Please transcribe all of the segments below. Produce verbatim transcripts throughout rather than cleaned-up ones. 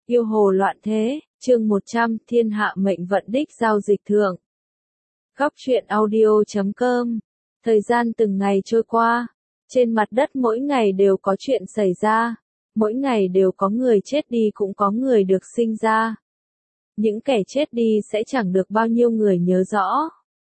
Yêu hồ loạn thế, chương một trăm, thiên hạ mệnh vận đích giao dịch thượng. Góc truyện audio chấm com. Thời gian từng ngày trôi qua, trên mặt đất mỗi ngày đều có chuyện xảy ra, mỗi ngày đều có người chết đi cũng có người được sinh ra. Những kẻ chết đi sẽ chẳng được bao nhiêu người nhớ rõ,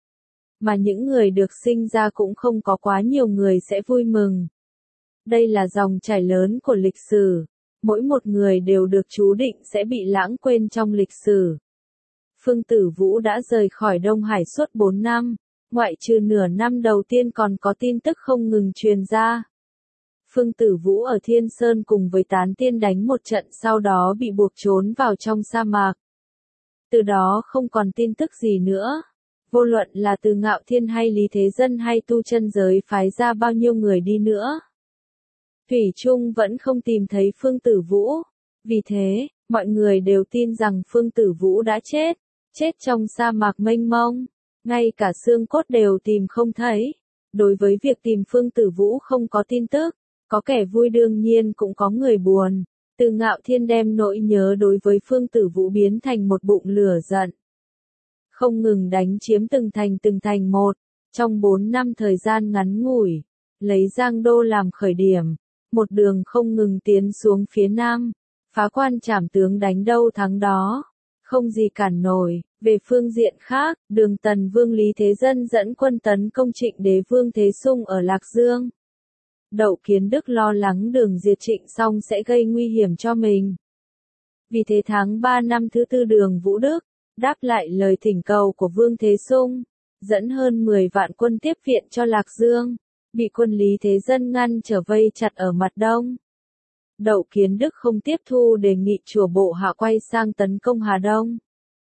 mà những người được sinh ra cũng không có quá nhiều người sẽ vui mừng. Đây là dòng chảy lớn của lịch sử. Mỗi một người đều được chú định sẽ bị lãng quên trong lịch sử. Phương Tử Vũ đã rời khỏi Đông Hải suốt bốn năm, ngoại trừ nửa năm đầu tiên còn có tin tức không ngừng truyền ra. Phương Tử Vũ ở Thiên Sơn cùng với tán tiên đánh một trận sau đó bị buộc trốn vào trong sa mạc. Từ đó không còn tin tức gì nữa. Vô luận là từ Ngạo Thiên hay Lý Thế Dân hay tu chân giới phái ra bao nhiêu người đi nữa, thủy chung vẫn không tìm thấy Phương Tử Vũ. Vì thế, mọi người đều tin rằng Phương Tử Vũ đã chết, chết trong sa mạc mênh mông, ngay cả xương cốt đều tìm không thấy. Đối với việc tìm Phương Tử Vũ không có tin tức, có kẻ vui đương nhiên cũng có người buồn. Từ Ngạo Thiên đem nỗi nhớ đối với Phương Tử Vũ biến thành một bụng lửa giận, không ngừng đánh chiếm từng thành từng thành một. Trong bốn năm thời gian ngắn ngủi, lấy Giang Đô làm khởi điểm, một đường không ngừng tiến xuống phía nam, phá quan trảm tướng đánh đâu thắng đó, không gì cản nổi. Về phương diện khác, Đường Tần Vương Lý Thế Dân dẫn quân tấn công Trịnh Đế Vương Thế Sung ở Lạc Dương. Đậu Kiến Đức lo lắng Đường diệt Trịnh xong sẽ gây nguy hiểm cho mình. Vì thế tháng ba năm thứ tư Đường Vũ Đức đáp lại lời thỉnh cầu của Vương Thế Sung, dẫn hơn mười vạn quân tiếp viện cho Lạc Dương, bị quân Lý Thế Dân ngăn trở vây chặt ở mặt đông. Đậu Kiến Đức không tiếp thu đề nghị chùa Bộ Hạ quay sang tấn công Hà Đông,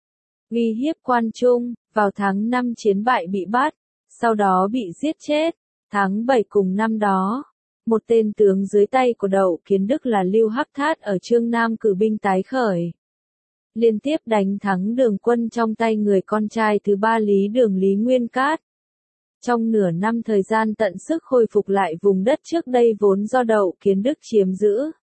uy hiếp Quan Trung. Vào tháng năm chiến bại bị bắt, sau đó bị giết chết. Tháng bảy cùng năm đó, một tên tướng dưới tay của Đậu Kiến Đức là Lưu Hắc Thát ở Chương Nam cử binh tái khởi, liên tiếp đánh thắng Đường quân trong tay người con trai thứ ba Lý Đường Lý Nguyên Cát. Trong nửa năm thời gian tận sức khôi phục lại vùng đất trước đây vốn do Đậu Kiến Đức chiếm giữ.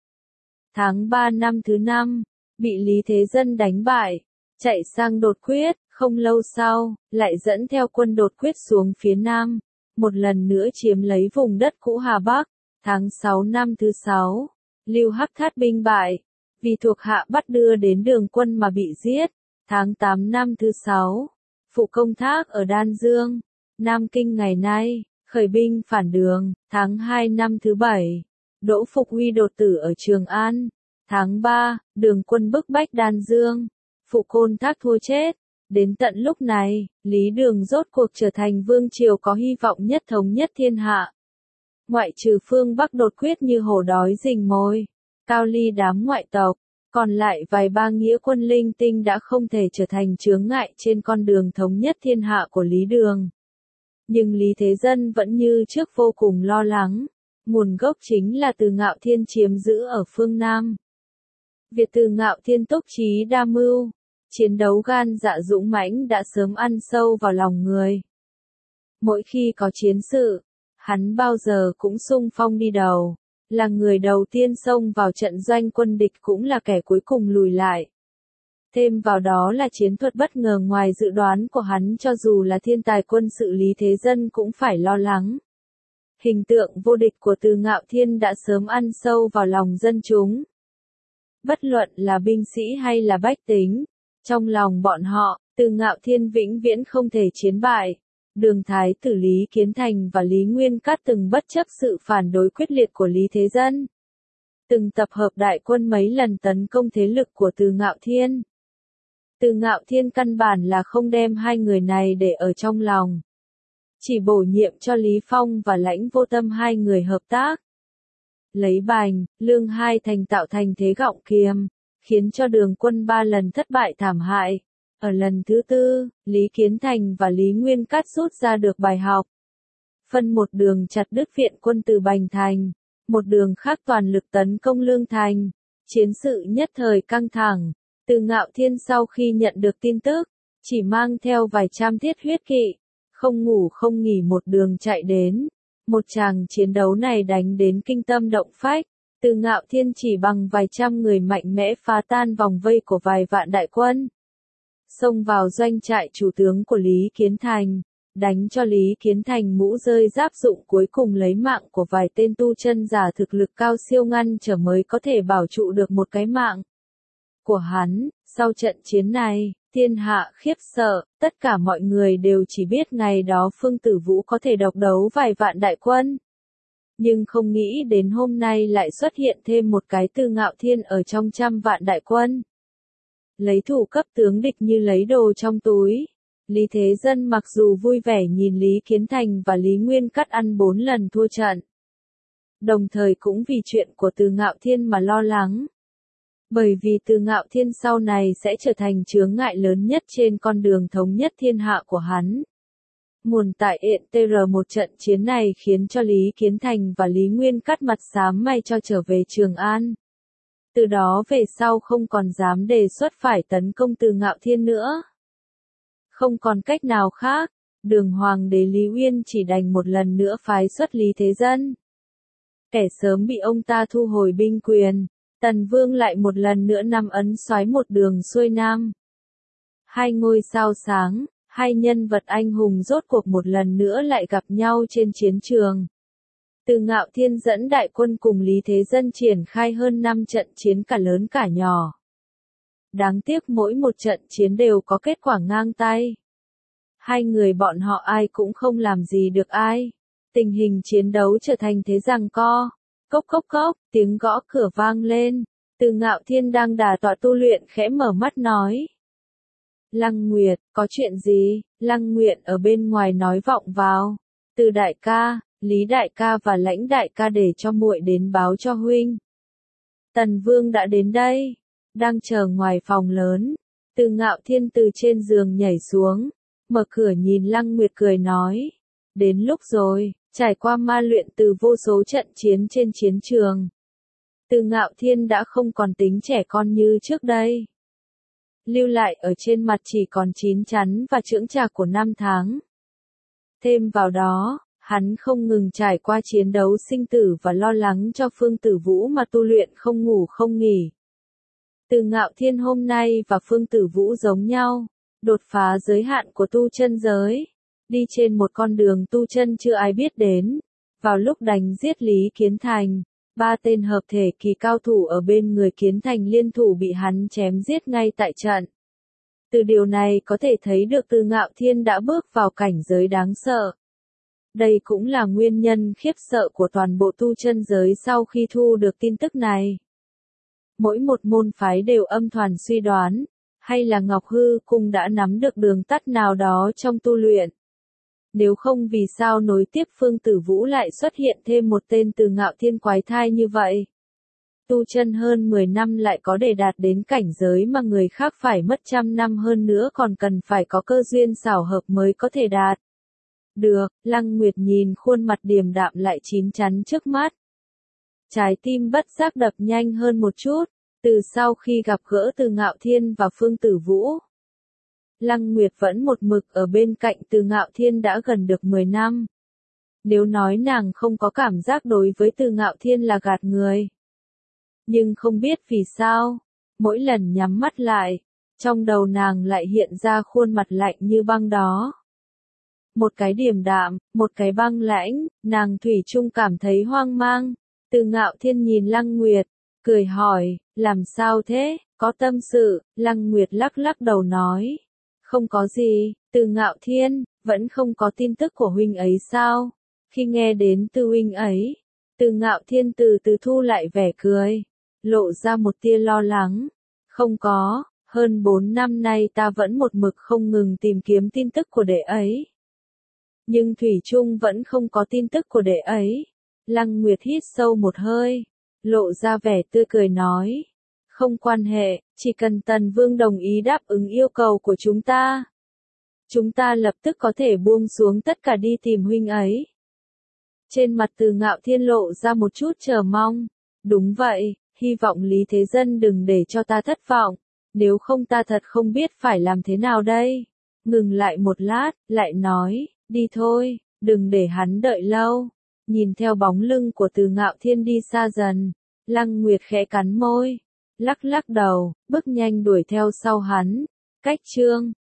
Tháng ba năm thứ năm, bị Lý Thế Dân đánh bại, chạy sang Đột Quyết, không lâu sau, lại dẫn theo quân Đột Quyết xuống phía nam, một lần nữa chiếm lấy vùng đất cũ Hà Bắc. Tháng sáu năm thứ sáu, Lưu Hắc Thát binh bại, vì thuộc hạ bắt đưa đến Đường quân mà bị giết. Tháng tám năm thứ sáu, Phụ Công Thác ở Đan Dương, Nam Kinh ngày nay, khởi binh phản Đường. Tháng hai năm thứ bảy, Đỗ Phục Huy đột tử ở Trường An. Tháng ba, Đường quân bức bách Đan Dương, Phụ Côn Thác thua chết. Đến tận lúc này, Lý Đường rốt cuộc trở thành vương triều có hy vọng nhất thống nhất thiên hạ. Ngoại trừ phương Bắc Đột Quyết như hổ đói rình mồi, Cao Ly đám ngoại tộc, còn lại vài ba nghĩa quân linh tinh đã không thể trở thành chướng ngại trên con đường thống nhất thiên hạ của Lý Đường. Nhưng Lý Thế Dân vẫn như trước vô cùng lo lắng, nguồn gốc chính là Từ Ngạo Thiên chiếm giữ ở phương Nam. Việc Từ Ngạo Thiên túc trí đa mưu, chiến đấu gan dạ dũng mãnh đã sớm ăn sâu vào lòng người. Mỗi khi có chiến sự, hắn bao giờ cũng xung phong đi đầu, là người đầu tiên xông vào trận doanh quân địch cũng là kẻ cuối cùng lùi lại. Thêm vào đó là chiến thuật bất ngờ ngoài dự đoán của hắn, cho dù là thiên tài quân sự Lý Thế Dân cũng phải lo lắng. Hình tượng vô địch của Từ Ngạo Thiên đã sớm ăn sâu vào lòng dân chúng. Bất luận là binh sĩ hay là bách tính, trong lòng bọn họ, Từ Ngạo Thiên vĩnh viễn không thể chiến bại. Đường Thái tử Lý Kiến Thành và Lý Nguyên Cát từng bất chấp sự phản đối quyết liệt của Lý Thế Dân, từng tập hợp đại quân mấy lần tấn công thế lực của Từ Ngạo Thiên. Từ Ngạo Thiên căn bản là không đem hai người này để ở trong lòng, chỉ bổ nhiệm cho Lý Phong và Lãnh Vô Tâm hai người hợp tác, lấy Bành, Lương hai thành tạo thành thế gọng kiềm, khiến cho Đường quân ba lần thất bại thảm hại. Ở lần thứ tư, Lý Kiến Thành và Lý Nguyên Cát rút ra được bài học. Phân một đường chặt đứt viện quân từ Bành Thành, một đường khác toàn lực tấn công Lương Thành. Chiến sự nhất thời căng thẳng. Từ Ngạo Thiên sau khi nhận được tin tức, chỉ mang theo vài trăm thiết huyết kỵ, không ngủ không nghỉ một đường chạy đến. Một tràng chiến đấu này đánh đến kinh tâm động phách, Từ Ngạo Thiên chỉ bằng vài trăm người mạnh mẽ phá tan vòng vây của vài vạn đại quân, xông vào doanh trại chủ tướng của Lý Kiến Thành, đánh cho Lý Kiến Thành mũ rơi giáp dụng, cuối cùng lấy mạng của vài tên tu chân giả thực lực cao siêu ngăn trở mới có thể bảo trụ được một cái mạng của hắn. Sau trận chiến này, thiên hạ khiếp sợ, tất cả mọi người đều chỉ biết ngày đó Phương Tử Vũ có thể độc đấu vài vạn đại quân. Nhưng không nghĩ đến hôm nay lại xuất hiện thêm một cái Từ Ngạo Thiên ở trong trăm vạn đại quân. Lấy thủ cấp tướng địch như lấy đồ trong túi. Lý Thế Dân mặc dù vui vẻ nhìn Lý Kiến Thành và Lý Nguyên Cắt ăn bốn lần thua trận, đồng thời cũng vì chuyện của Từ Ngạo Thiên mà lo lắng. Bởi vì Từ Ngạo Thiên sau này sẽ trở thành chướng ngại lớn nhất trên con đường thống nhất thiên hạ của hắn. Nguồn tại ện tê rờ một trận chiến này khiến cho Lý Kiến Thành và Lý Nguyên Cắt mặt xám may cho trở về Trường An. Từ đó về sau không còn dám đề xuất phải tấn công Từ Ngạo Thiên nữa. Không còn cách nào khác, Đường Hoàng đế Lý Uyên chỉ đành một lần nữa phái xuất Lý Thế Dân. Kẻ sớm bị ông ta thu hồi binh quyền, Tần Vương lại một lần nữa nắm ấn soái một đường xuôi nam. Hai ngôi sao sáng, hai nhân vật anh hùng rốt cuộc một lần nữa lại gặp nhau trên chiến trường. Từ Ngạo Thiên dẫn đại quân cùng Lý Thế Dân triển khai hơn năm trận chiến cả lớn cả nhỏ. Đáng tiếc mỗi một trận chiến đều có kết quả ngang tay. Hai người bọn họ ai cũng không làm gì được ai. Tình hình chiến đấu trở thành thế giằng co. Cốc cốc cốc, tiếng gõ cửa vang lên. Từ Ngạo Thiên đang đả tọa tu luyện khẽ mở mắt nói. Lăng Nguyệt, có chuyện gì? Lăng Nguyệt ở bên ngoài nói vọng vào. Từ đại ca, Lý đại ca và Lãnh đại ca để cho muội đến báo cho huynh. Tần Vương đã đến đây, đang chờ ngoài phòng lớn. Từ Ngạo Thiên từ trên giường nhảy xuống, mở cửa nhìn Lăng Nguyệt cười nói. Đến lúc rồi, trải qua ma luyện từ vô số trận chiến trên chiến trường. Từ Ngạo Thiên đã không còn tính trẻ con như trước đây. Lưu lại ở trên mặt chỉ còn chín chắn và chững chạc của năm tháng. Thêm vào đó, hắn không ngừng trải qua chiến đấu sinh tử và lo lắng cho Phương Tử Vũ mà tu luyện không ngủ không nghỉ. Từ Ngạo Thiên hôm nay và Phương Tử Vũ giống nhau, đột phá giới hạn của tu chân giới, đi trên một con đường tu chân chưa ai biết đến. Vào lúc đánh giết Lý Kiến Thành, ba tên hợp thể kỳ cao thủ ở bên người Kiến Thành liên thủ bị hắn chém giết ngay tại trận. Từ điều này có thể thấy được Từ Ngạo Thiên đã bước vào cảnh giới đáng sợ. Đây cũng là nguyên nhân khiếp sợ của toàn bộ tu chân giới sau khi thu được tin tức này. Mỗi một môn phái đều âm thầm suy đoán, hay là Ngọc Hư Cung đã nắm được đường tắt nào đó trong tu luyện. Nếu không vì sao nối tiếp Phương Tử Vũ lại xuất hiện thêm một tên Từ Ngạo Thiên quái thai như vậy. Tu chân hơn mười năm lại có để đạt đến cảnh giới mà người khác phải mất trăm năm hơn nữa còn cần phải có cơ duyên xảo hợp mới có thể đạt. Được, Lăng Nguyệt nhìn khuôn mặt điềm đạm lại chín chắn trước mắt. Trái tim bất giác đập nhanh hơn một chút, từ sau khi gặp gỡ Từ Ngạo Thiên và Phương Tử Vũ. Lăng Nguyệt vẫn một mực ở bên cạnh Từ Ngạo Thiên đã gần được mười năm. Nếu nói nàng không có cảm giác đối với Từ Ngạo Thiên là gạt người. Nhưng không biết vì sao, mỗi lần nhắm mắt lại, trong đầu nàng lại hiện ra khuôn mặt lạnh như băng đó. Một cái điềm đạm, một cái băng lãnh, nàng thủy chung cảm thấy hoang mang. Từ Ngạo Thiên nhìn Lăng Nguyệt, cười hỏi, làm sao thế, có tâm sự? Lăng Nguyệt lắc lắc đầu nói, không có gì. Từ Ngạo Thiên, vẫn không có tin tức của huynh ấy sao? Khi nghe đến từ huynh ấy, Từ Ngạo Thiên từ từ thu lại vẻ cười, lộ ra một tia lo lắng. Không có, hơn bốn năm nay ta vẫn một mực không ngừng tìm kiếm tin tức của đệ ấy. Nhưng thủy chung vẫn không có tin tức của đệ ấy. Lăng Nguyệt hít sâu một hơi, lộ ra vẻ tươi cười nói, không quan hệ, chỉ cần Tần Vương đồng ý đáp ứng yêu cầu của chúng ta, chúng ta lập tức có thể buông xuống tất cả đi tìm huynh ấy. Trên mặt Từ Ngạo Thiên lộ ra một chút chờ mong. Đúng vậy, hy vọng Lý Thế Dân đừng để cho ta thất vọng, nếu không ta thật không biết phải làm thế nào đây. Ngừng lại một lát, lại nói, đi thôi, đừng để hắn đợi lâu. Nhìn theo bóng lưng của Từ Ngạo Thiên đi xa dần, Lăng Nguyệt khẽ cắn môi, lắc lắc đầu, bước nhanh đuổi theo sau hắn. Cách chương